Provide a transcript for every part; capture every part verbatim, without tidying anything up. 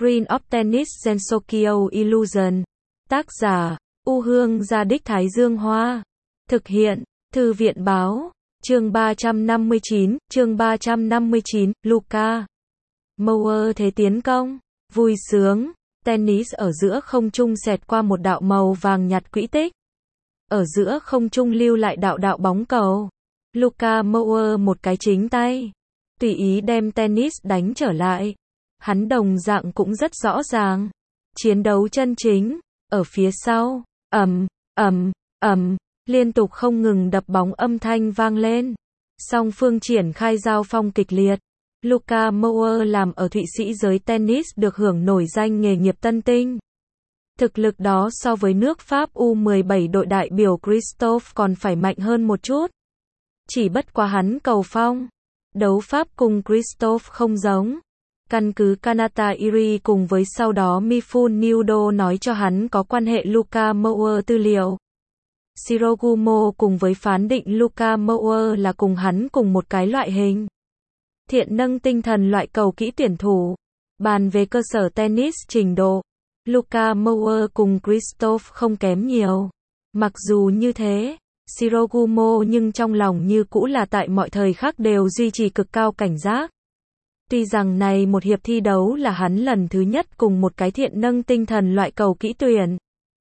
Queen of Tennis Gensokyo Illusion. Tác giả, U Hương Gia Đích Thái Dương Hoa. Thực hiện, Thư viện Báo. Chương ba trăm năm mươi chín, chương ba trăm năm mươi chín, Luka Mower thế tiến công, vui sướng, tennis ở giữa không trung xẹt qua một đạo màu vàng nhạt quỹ tích. Ở giữa không trung lưu lại đạo đạo bóng cầu. Luka Mower một cái chính tay, tùy ý đem tennis đánh trở lại. Hắn đồng dạng cũng rất rõ ràng. Chiến đấu chân chính, ở phía sau, ầm, ầm, ầm, liên tục không ngừng đập bóng âm thanh vang lên. Song phương triển khai giao phong kịch liệt. Luka Mower làm ở Thụy Sĩ giới tennis được hưởng nổi danh nghề nghiệp tân tinh. Thực lực đó so với nước Pháp U mười bảy đội đại biểu Christophe còn phải mạnh hơn một chút. Chỉ bất quá hắn cầu phong. Đấu pháp cùng Christophe không giống. Căn cứ Kanata Iri cùng với sau đó Mifune Nudo nói cho hắn có quan hệ Luka Mower tư liệu. Shirogumo cùng với phán định Luka Mower là cùng hắn cùng một cái loại hình. Thiện nâng tinh thần loại cầu kỹ tuyển thủ. Bàn về cơ sở tennis trình độ, Luka Mower cùng Christophe không kém nhiều. Mặc dù như thế, Shirogumo nhưng trong lòng như cũ là tại mọi thời khắc đều duy trì cực cao cảnh giác. Tuy rằng này một hiệp thi đấu là hắn lần thứ nhất cùng một cái thiện nâng tinh thần loại cầu kỹ tuyển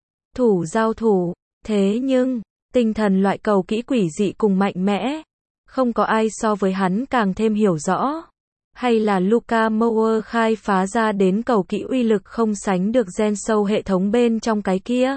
thủ giao thủ, thế nhưng, tinh thần loại cầu kỹ quỷ dị cùng mạnh mẽ, không có ai so với hắn càng thêm hiểu rõ. Hay là Luka Mower khai phá ra đến cầu kỹ uy lực không sánh được gen sâu hệ thống bên trong cái kia.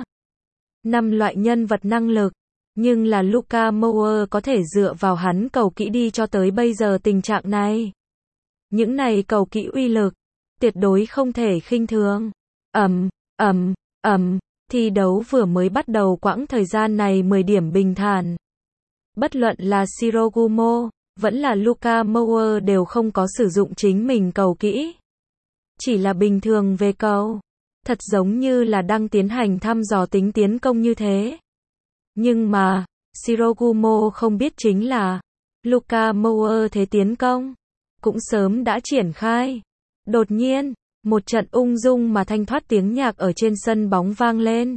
Năm loại nhân vật năng lực, nhưng là Luka Mower có thể dựa vào hắn cầu kỹ đi cho tới bây giờ tình trạng này. Những này cầu kỹ uy lực, tuyệt đối không thể khinh thường. Ầm, ầm, ầm, thi đấu vừa mới bắt đầu quãng thời gian này mười điểm bình thản. Bất luận là Shirogumo, vẫn là Luka Mower đều không có sử dụng chính mình cầu kỹ. Chỉ là bình thường về cầu. Thật giống như là đang tiến hành thăm dò tính tiến công như thế. Nhưng mà, Shirogumo không biết chính là, Luka Mower thế tiến công cũng sớm đã triển khai. Đột nhiên, một trận ung dung mà thanh thoát tiếng nhạc ở trên sân bóng vang lên.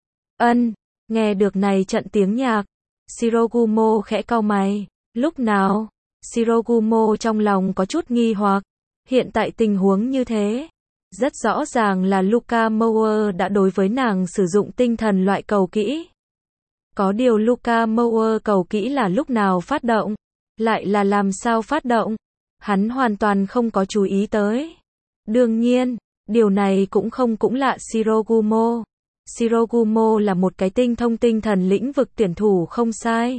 Ân, nghe được này trận tiếng nhạc, Shirogumo khẽ cau mày. Lúc nào? Shirogumo trong lòng có chút nghi hoặc. Hiện tại tình huống như thế, rất rõ ràng là Luka Mower đã đối với nàng sử dụng tinh thần loại cầu kỹ. Có điều Luka Mower cầu kỹ là lúc nào phát động? Lại là làm sao phát động? Hắn hoàn toàn không có chú ý tới. Đương nhiên, điều này cũng không cũng lạ Shirogumo. Shirogumo là một cái tinh thông tinh thần lĩnh vực tuyển thủ không sai.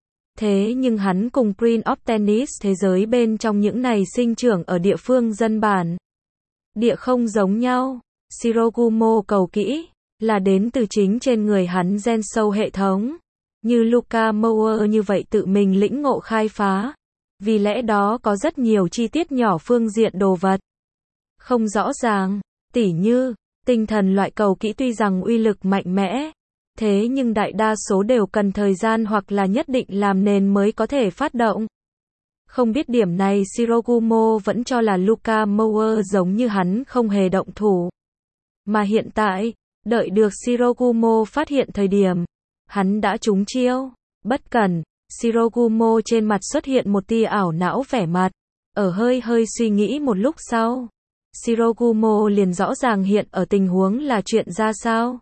Thế nhưng hắn cùng Queen of Tennis thế giới bên trong những này sinh trưởng ở địa phương dân bản. Địa không giống nhau. Shirogumo cầu kỹ là đến từ chính trên người hắn gen sâu hệ thống. Như Luka Mower như vậy tự mình lĩnh ngộ khai phá. Vì lẽ đó có rất nhiều chi tiết nhỏ phương diện đồ vật không rõ ràng, tỉ như, tinh thần loại cầu kỹ tuy rằng uy lực mạnh mẽ, thế nhưng đại đa số đều cần thời gian hoặc là nhất định làm nền mới có thể phát động. Không biết điểm này Shirogumo vẫn cho là Luka Mower giống như hắn không hề động thủ. Mà hiện tại, đợi được Shirogumo phát hiện thời điểm, hắn đã trúng chiêu, bất cẩn. Shirogumo trên mặt xuất hiện một tia ảo não vẻ mặt, ở hơi hơi suy nghĩ một lúc sau. Shirogumo liền rõ ràng hiện ở tình huống là chuyện ra sao.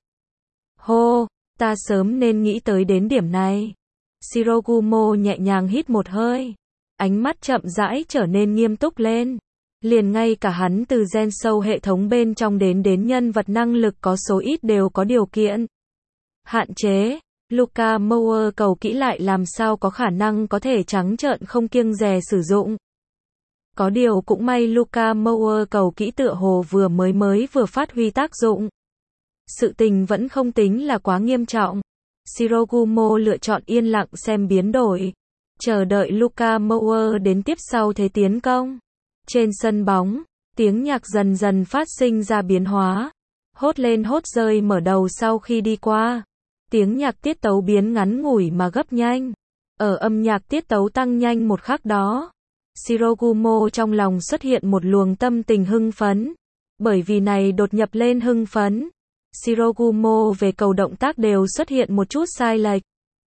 Hô, ta sớm nên nghĩ tới đến điểm này. Shirogumo nhẹ nhàng hít một hơi, ánh mắt chậm rãi trở nên nghiêm túc lên. Liền ngay cả hắn từ gen sâu hệ thống bên trong đến đến nhân vật năng lực có số ít đều có điều kiện hạn chế. Luka Mower cầu kỹ lại làm sao có khả năng có thể trắng trợn không kiêng dè sử dụng. Có điều cũng may Luka Mower cầu kỹ tựa hồ vừa mới mới vừa phát huy tác dụng. Sự tình vẫn không tính là quá nghiêm trọng. Shirogumo lựa chọn yên lặng xem biến đổi. Chờ đợi Luka Mower đến tiếp sau thế tiến công. Trên sân bóng, tiếng nhạc dần dần phát sinh ra biến hóa. Hốt lên hốt rơi mở đầu sau khi đi qua. Tiếng nhạc tiết tấu biến ngắn ngủi mà gấp nhanh. Ở âm nhạc tiết tấu tăng nhanh một khắc đó, Shirogumo trong lòng xuất hiện một luồng tâm tình hưng phấn. Bởi vì này đột nhập lên hưng phấn, Shirogumo về cầu động tác đều xuất hiện một chút sai lệch.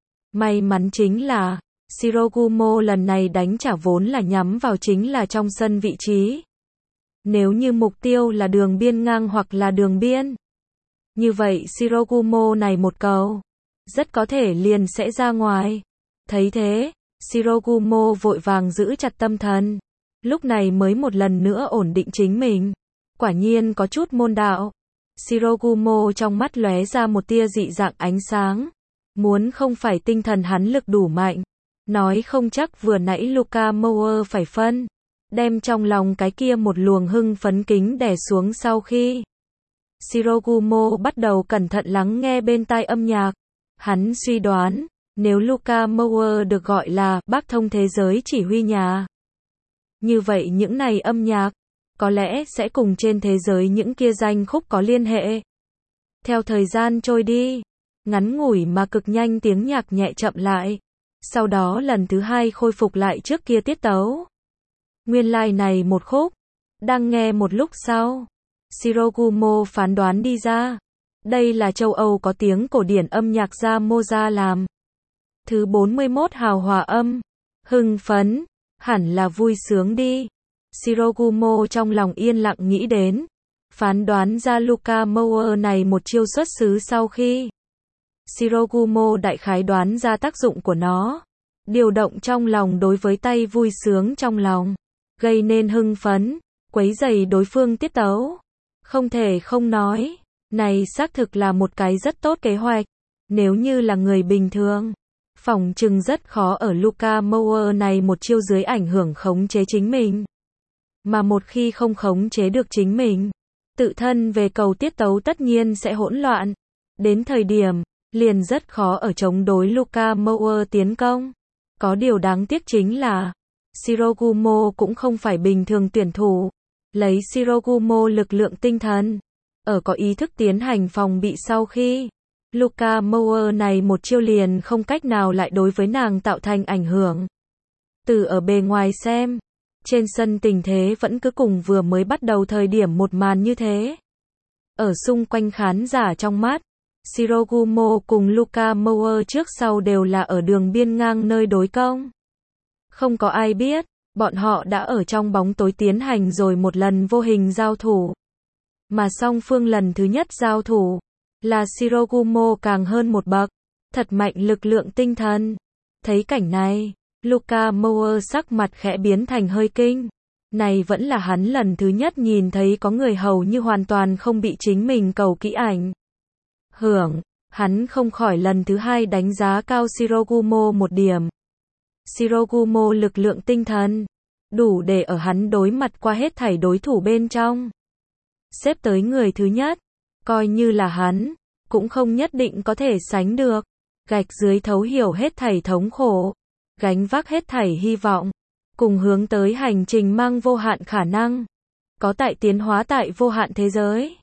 May mắn chính là, Shirogumo lần này đánh trả vốn là nhắm vào chính là trong sân vị trí. Nếu như mục tiêu là đường biên ngang hoặc là đường biên, như vậy Shirogumo này một cầu, rất có thể liền sẽ ra ngoài. Thấy thế, Shirogumo vội vàng giữ chặt tâm thần, lúc này mới một lần nữa ổn định chính mình. Quả nhiên có chút môn đạo. Shirogumo trong mắt lóe ra một tia dị dạng ánh sáng. Muốn không phải tinh thần hắn lực đủ mạnh, nói không chắc vừa nãy Luka Mower phải phân, đem trong lòng cái kia một luồng hưng phấn kính đè xuống. Sau khi Shirogumo bắt đầu cẩn thận lắng nghe bên tai âm nhạc, hắn suy đoán, nếu Luka Mower được gọi là bác thông thế giới chỉ huy nhà, như vậy những này âm nhạc có lẽ sẽ cùng trên thế giới những kia danh khúc có liên hệ. Theo thời gian trôi đi, ngắn ngủi mà cực nhanh tiếng nhạc nhẹ chậm lại, sau đó lần thứ hai khôi phục lại trước kia tiết tấu. Nguyên lai like này một khúc, đang nghe một lúc sau, Shirogumo phán đoán đi ra, đây là châu Âu có tiếng cổ điển âm nhạc gia Mozart làm. Thứ bốn mươi mốt hào hòa âm, hưng phấn, hẳn là vui sướng đi. Shirogumo trong lòng yên lặng nghĩ đến, phán đoán ra Luka Mower này một chiêu xuất xứ sau khi Shirogumo đại khái đoán ra tác dụng của nó, điều động trong lòng đối với tay vui sướng trong lòng, gây nên hưng phấn, quấy rầy đối phương tiết tấu. Không thể không nói, này xác thực là một cái rất tốt kế hoạch. Nếu như là người bình thường, phỏng chừng rất khó ở Luka Mower này một chiêu dưới ảnh hưởng khống chế chính mình. Mà một khi không khống chế được chính mình, tự thân về cầu tiết tấu tất nhiên sẽ hỗn loạn. Đến thời điểm, liền rất khó ở chống đối Luka Mower tiến công. Có điều đáng tiếc chính là, Shirogumo cũng không phải bình thường tuyển thủ. Lấy Shirogumo lực lượng tinh thần, ở có ý thức tiến hành phòng bị sau khi Luka Mower này một chiêu liền không cách nào lại đối với nàng tạo thành ảnh hưởng. Từ ở bề ngoài xem, trên sân tình thế vẫn cứ cùng vừa mới bắt đầu thời điểm một màn như thế. Ở xung quanh khán giả trong mắt, Shirogumo cùng Luka Mower trước sau đều là ở đường biên ngang nơi đối công. Không có ai biết, bọn họ đã ở trong bóng tối tiến hành rồi một lần vô hình giao thủ. Mà song phương lần thứ nhất giao thủ, là Shirogumo càng hơn một bậc, thật mạnh lực lượng tinh thần. Thấy cảnh này, Luka Mower sắc mặt khẽ biến thành hơi kinh. Này vẫn là hắn lần thứ nhất nhìn thấy có người hầu như hoàn toàn không bị chính mình cầu kỹ ảnh hưởng. Hắn không khỏi lần thứ hai đánh giá cao Shirogumo một điểm. Shirogumo lực lượng tinh thần, đủ để ở hắn đối mặt qua hết thảy đối thủ bên trong. Xếp tới người thứ nhất, coi như là hắn, cũng không nhất định có thể sánh được. Gạch dưới thấu hiểu hết thảy thống khổ, gánh vác hết thảy hy vọng, cùng hướng tới hành trình mang vô hạn khả năng, có tại tiến hóa tại vô hạn thế giới.